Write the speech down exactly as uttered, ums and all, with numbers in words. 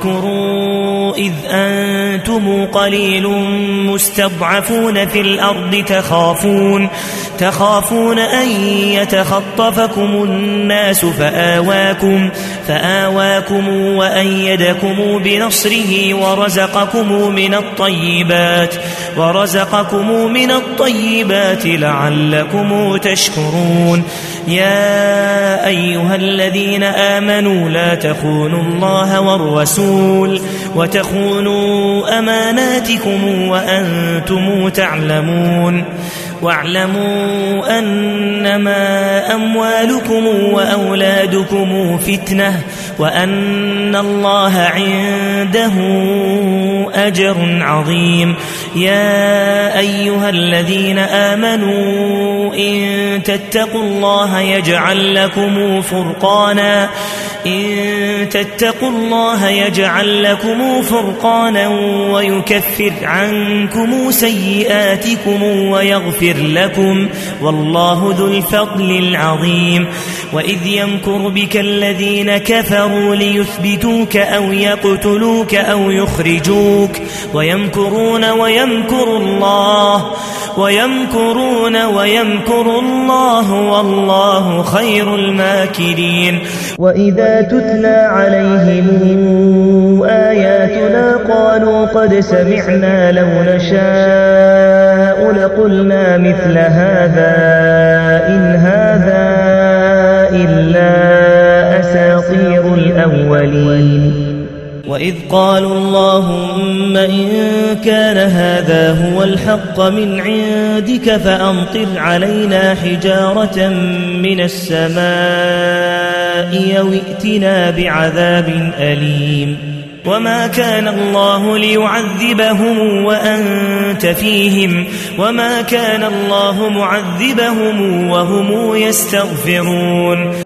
واذكروا إذ أنتم قليل مستضعفون في الأرض تخافون, تخافون أن يتخطفكم الناس فآواكم, فآواكم وأيدكم بنصره ورزقكم من الطيبات, ورزقكم من الطيبات لعلكم تشكرون. يا أيها الذين آمنوا لا تخونوا الله والرسول وتخونوا أماناتكم وأنتم تعلمون. واعلموا أنما أموالكم وأولادكم فتنة وأن الله عنده أجر عظيم. يا أيها الذين آمنوا إن تتقوا الله يجعل لكم فرقانا إن تتقوا الله يجعل لكم فرقانا ويكفر عنكم سيئاتكم ويغفر لكم والله ذو الفضل العظيم. وإذ يمكر بك الذين كفروا ليثبتوك أو يقتلوك أو يخرجوك ويمكرون ويمكر الله ويمكرون ويمكر الله والله خير الماكرين. وإذا تتلى عليهم آياتنا قالوا قد سمعنا لو نشاء لقلنا مثل هذا إن هذا إلا أساطير الأولين. وإذ قالوا اللهم إن كان هذا هو الحق من عندك فأمطر علينا حجارة من السماء أو ائتنا بعذاب أليم. وما كان الله ليعذبهم وأنت فيهم وما كان الله معذبهم وهم يستغفرون.